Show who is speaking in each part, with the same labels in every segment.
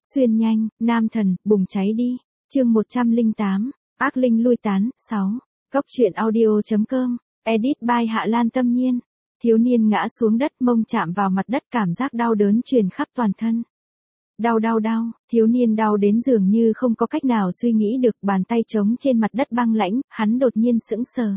Speaker 1: Xuyên nhanh, nam thần, bùng cháy đi. Chương 108, ác linh lui tán, 6. Cốc truyện audio.com, edit by Hạ Lan Tâm Nhiên. Thiếu niên ngã xuống đất, mông chạm vào mặt đất, cảm giác đau đớn truyền khắp toàn thân. Đau, thiếu niên đau đến dường như không có cách nào suy nghĩ được, bàn tay trống trên mặt đất băng lãnh, hắn đột nhiên sững sờ.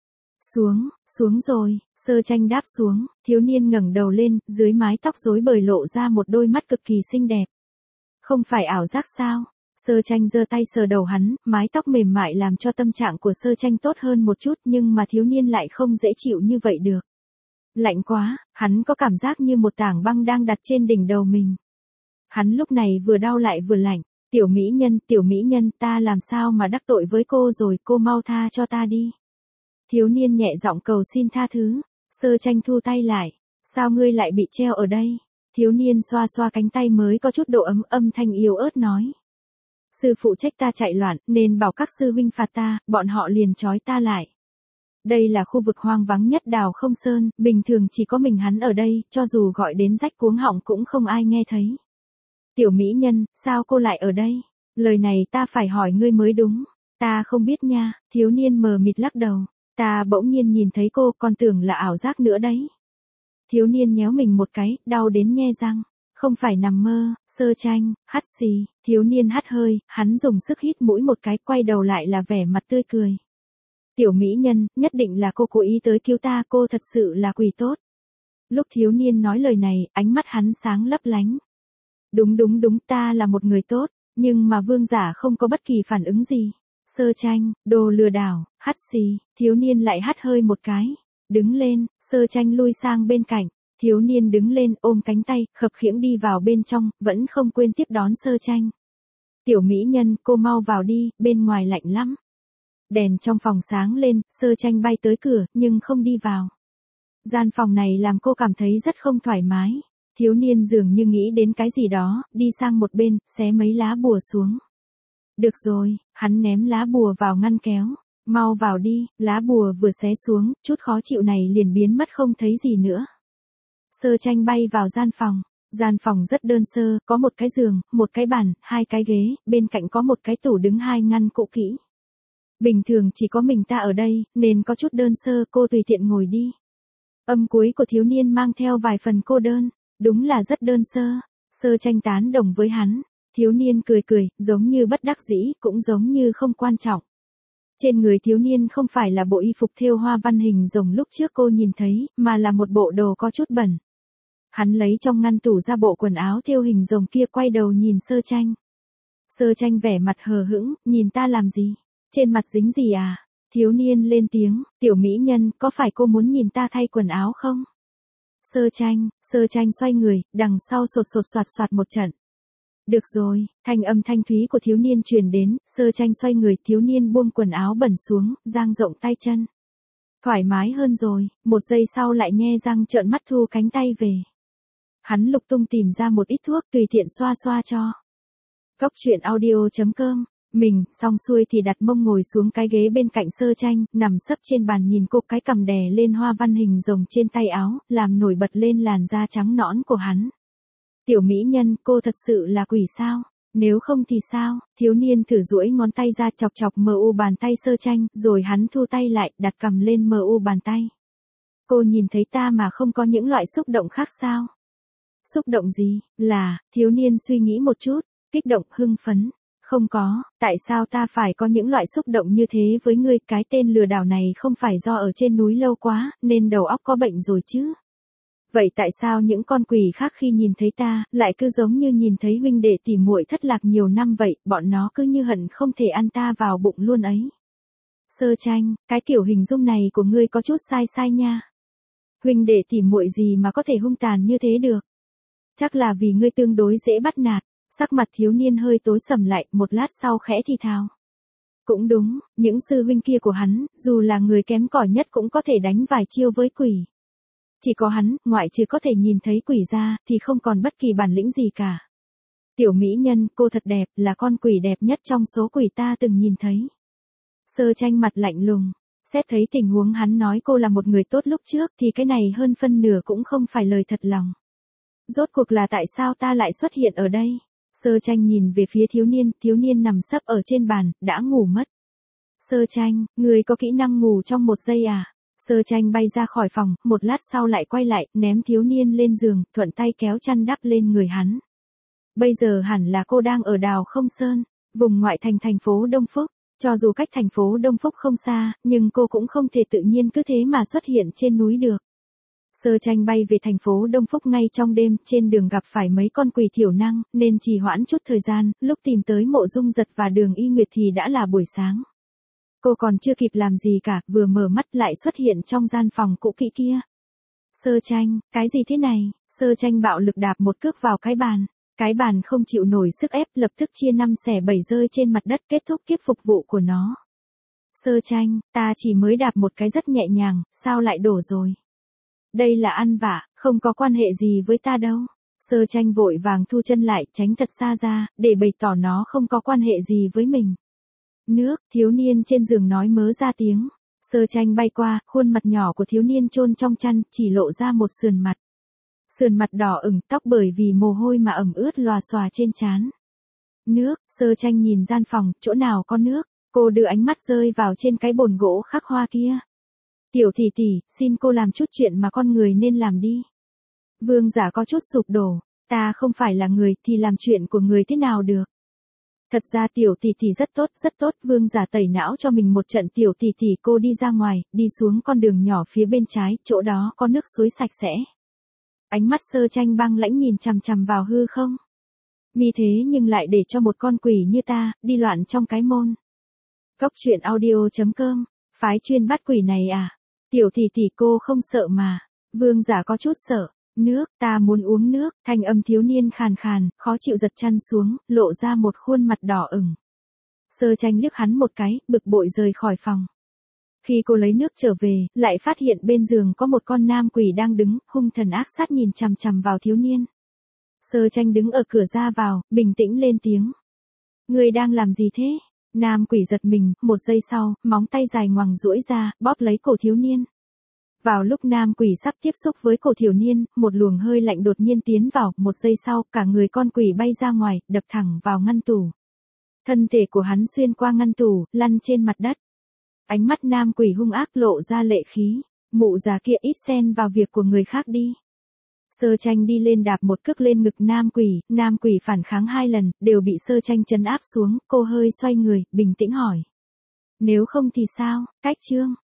Speaker 1: Xuống rồi, Sơ Tranh đáp xuống, thiếu niên ngẩng đầu lên, dưới mái tóc rối bời lộ ra một đôi mắt cực kỳ xinh đẹp. Không phải ảo giác sao? Sơ Tranh giơ tay sờ đầu hắn, mái tóc mềm mại làm cho tâm trạng của Sơ Tranh tốt hơn một chút, nhưng mà thiếu niên lại không dễ chịu như vậy được. Lạnh quá, hắn có cảm giác như một tảng băng đang đặt trên đỉnh đầu mình. Hắn lúc này vừa đau lại vừa lạnh. Tiểu mỹ nhân, ta làm sao mà đắc tội với cô rồi, cô mau tha cho ta đi. Thiếu niên nhẹ giọng cầu xin tha thứ. Sơ Tranh thu tay lại. Sao ngươi lại bị treo ở đây? Thiếu niên xoa xoa cánh tay mới có chút độ ấm, âm thanh yếu ớt nói. Sư phụ trách ta chạy loạn, nên bảo các sư huynh phạt ta, bọn họ liền trói ta lại. Đây là khu vực hoang vắng nhất Đào Không Sơn, bình thường chỉ có mình hắn ở đây, cho dù gọi đến rách cuống họng cũng không ai nghe thấy. Tiểu mỹ nhân, sao cô lại ở đây? Lời này ta phải hỏi ngươi mới đúng. Ta không biết nha, thiếu niên mờ mịt lắc đầu. Ta bỗng nhiên nhìn thấy cô, còn tưởng là ảo giác nữa đấy. Thiếu niên nhéo mình một cái, đau đến nhe răng. Không phải nằm mơ. Sơ Tranh, hắt xì. Thiếu niên hắt hơi, hắn dùng sức hít mũi một cái, quay đầu lại là vẻ mặt tươi cười. Tiểu mỹ nhân, nhất định là cô cố ý tới cứu ta, cô thật sự là quỷ tốt. Lúc thiếu niên nói lời này, ánh mắt hắn sáng lấp lánh. Đúng, ta là một người tốt, nhưng mà vương giả không có bất kỳ phản ứng gì. Sơ Tranh, đồ lừa đảo, hắt xì, thiếu niên lại hắt hơi một cái. Đứng lên, Sơ Tranh lui sang bên cạnh, thiếu niên đứng lên ôm cánh tay, khập khiễng đi vào bên trong, vẫn không quên tiếp đón Sơ Tranh. Tiểu mỹ nhân, cô mau vào đi, bên ngoài lạnh lắm. Đèn trong phòng sáng lên, Sơ Tranh bay tới cửa, nhưng không đi vào. Gian phòng này làm cô cảm thấy rất không thoải mái. Thiếu niên dường như nghĩ đến cái gì đó, đi sang một bên, xé mấy lá bùa xuống. Được rồi, hắn ném lá bùa vào ngăn kéo. Mau vào đi, lá bùa vừa xé xuống, chút khó chịu này liền biến mất không thấy gì nữa. Sơ Tranh bay vào gian phòng. Gian phòng rất đơn sơ, có một cái giường, một cái bàn, hai cái ghế, bên cạnh có một cái tủ đứng, hai ngăn cũ kỹ. Bình thường chỉ có mình ta ở đây, nên có chút đơn sơ, cô tùy tiện ngồi đi. Âm cuối của thiếu niên mang theo vài phần cô đơn. Đúng là rất đơn sơ. Sơ Tranh tán đồng với hắn. Thiếu niên cười, giống như bất đắc dĩ, cũng giống như không quan trọng. Trên người thiếu niên không phải là bộ y phục thêu hoa văn hình rồng lúc trước cô nhìn thấy, mà là một bộ đồ có chút bẩn. Hắn lấy trong ngăn tủ ra bộ quần áo thêu hình rồng kia, quay đầu nhìn Sơ Tranh. Sơ Tranh vẻ mặt hờ hững, nhìn ta làm gì? Trên mặt dính gì à? Thiếu niên lên tiếng, tiểu mỹ nhân, có phải cô muốn nhìn ta thay quần áo không? Sơ Tranh xoay người, đằng sau sột soạt một trận. Được rồi, thanh âm thanh thúy của thiếu niên truyền đến, Sơ Tranh xoay người, thiếu niên buông quần áo bẩn xuống, dang rộng tay chân. Thoải mái hơn rồi, một giây sau lại nhe răng trợn mắt thu cánh tay về. Hắn lục tung tìm ra một ít thuốc, tùy tiện xoa cho. Cốc truyện audio.com. Mình, xong xuôi thì đặt mông ngồi xuống cái ghế bên cạnh Sơ Tranh, nằm sấp trên bàn nhìn cô, cái cằm đè lên hoa văn hình rồng trên tay áo, làm nổi bật lên làn da trắng nõn của hắn. Tiểu mỹ nhân, cô thật sự là quỷ sao? Nếu không thì sao? Thiếu niên thử duỗi ngón tay ra chọc mờ u bàn tay Sơ Tranh, rồi hắn thu tay lại, đặt cằm lên mờ u bàn tay. Cô nhìn thấy ta mà không có những loại xúc động khác sao? Xúc động gì? Thiếu niên suy nghĩ một chút, kích động, hưng phấn. Không có, tại sao ta phải có những loại xúc động như thế với ngươi? Cái tên lừa đảo này không phải do ở trên núi lâu quá, nên đầu óc có bệnh rồi chứ? Vậy tại sao những con quỷ khác khi nhìn thấy ta, lại cứ giống như nhìn thấy huynh đệ tỉ muội thất lạc nhiều năm vậy, bọn nó cứ như hận không thể ăn ta vào bụng luôn ấy? Sơ Tranh, cái kiểu hình dung này của ngươi có chút sai nha. Huynh đệ tỉ muội gì mà có thể hung tàn như thế được? Chắc là vì ngươi tương đối dễ bắt nạt. Sắc mặt thiếu niên hơi tối sầm lại, một lát sau khẽ thì thào. Cũng đúng, những sư huynh kia của hắn, dù là người kém cỏi nhất cũng có thể đánh vài chiêu với quỷ. Chỉ có hắn, ngoại trừ có thể nhìn thấy quỷ ra, thì không còn bất kỳ bản lĩnh gì cả. Tiểu mỹ nhân, cô thật đẹp, là con quỷ đẹp nhất trong số quỷ ta từng nhìn thấy. Sơ Tranh mặt lạnh lùng. Xét thấy tình huống hắn nói cô là một người tốt lúc trước, thì cái này hơn phân nửa cũng không phải lời thật lòng. Rốt cuộc là tại sao ta lại xuất hiện ở đây? Sơ Tranh nhìn về phía thiếu niên nằm sấp ở trên bàn, đã ngủ mất. Sơ Tranh, người có kỹ năng ngủ trong 1 giây à? Sơ Tranh bay ra khỏi phòng, một lát sau lại quay lại, ném thiếu niên lên giường, thuận tay kéo chăn đắp lên người hắn. Bây giờ hẳn là cô đang ở Đào Không Sơn, vùng ngoại thành thành phố Đông Phúc. Cho dù cách thành phố Đông Phúc không xa, nhưng cô cũng không thể tự nhiên cứ thế mà xuất hiện trên núi được. Sơ Tranh bay về thành phố Đông Phúc ngay trong đêm, trên đường gặp phải mấy con quỷ thiểu năng, nên trì hoãn chút thời gian, lúc tìm tới Mộ Dung Giật và Đường Y Nguyệt thì đã là buổi sáng. Cô còn chưa kịp làm gì cả, vừa mở mắt lại xuất hiện trong gian phòng cũ kỹ kia. Sơ Tranh, cái gì thế này? Sơ Tranh bạo lực đạp một cước vào cái bàn. Cái bàn không chịu nổi sức ép, lập tức chia 5 xẻ 7 rơi trên mặt đất, kết thúc kiếp phục vụ của nó. Sơ Tranh, ta chỉ mới đạp một cái rất nhẹ nhàng, sao lại đổ rồi? Đây là ăn vạ, không có quan hệ gì với ta đâu. Sơ Tranh vội vàng thu chân lại, tránh thật xa ra, để bày tỏ nó không có quan hệ gì với mình. Nước, thiếu niên trên giường nói mớ ra tiếng. Sơ Tranh bay qua, khuôn mặt nhỏ của thiếu niên chôn trong chăn, chỉ lộ ra một sườn mặt. Sườn mặt đỏ ửng, tóc bởi vì mồ hôi mà ẩm ướt lòa xòa trên trán. Nước, Sơ Tranh nhìn gian phòng, chỗ nào có nước, cô đưa ánh mắt rơi vào trên cái bồn gỗ khắc hoa kia. Tiểu tỷ tỷ, xin cô làm chút chuyện mà con người nên làm đi. Vương Giả có chút sụp đổ, ta không phải là người thì làm chuyện của người thế nào được. Thật ra tiểu tỷ tỷ rất tốt, Vương Giả tẩy não cho mình một trận. Tiểu tỷ tỷ, cô đi ra ngoài, đi xuống con đường nhỏ phía bên trái, chỗ đó có nước suối sạch sẽ. Ánh mắt Sơ Tranh băng lãnh nhìn chằm chằm vào hư không. Mi thế nhưng lại để cho một con quỷ như ta, đi loạn trong cái môn. Cốc truyện audio.com, phái chuyên bắt quỷ này à? Tiểu tỷ tỷ, cô không sợ mà. Vương Giả có chút sợ. Nước, ta muốn uống nước. Thanh âm thiếu niên khàn khàn, khó chịu giật chăn xuống, lộ ra một khuôn mặt đỏ ửng. Sơ Tranh liếc hắn một cái, bực bội rời khỏi phòng. Khi cô lấy nước trở về, lại phát hiện bên giường có một con nam quỷ đang đứng, hung thần ác sát nhìn chằm chằm vào thiếu niên. Sơ Tranh đứng ở cửa ra vào, bình tĩnh lên tiếng. Người đang làm gì thế? Nam quỷ giật mình, một giây sau, móng tay dài ngoằng duỗi ra, bóp lấy cổ thiếu niên. Vào lúc nam quỷ sắp tiếp xúc với cổ thiếu niên, một luồng hơi lạnh đột nhiên tiến vào, một giây sau, cả người con quỷ bay ra ngoài, đập thẳng vào ngăn tủ. Thân thể của hắn xuyên qua ngăn tủ, lăn trên mặt đất. Ánh mắt nam quỷ hung ác lộ ra lệ khí. Mụ già kia, ít xen vào việc của người khác đi. Sơ Tranh đi lên đạp một cước lên ngực nam quỷ phản kháng 2 lần, đều bị Sơ Tranh trấn áp xuống. Cô hơi xoay người, bình tĩnh hỏi. Nếu không thì sao? Cách chương.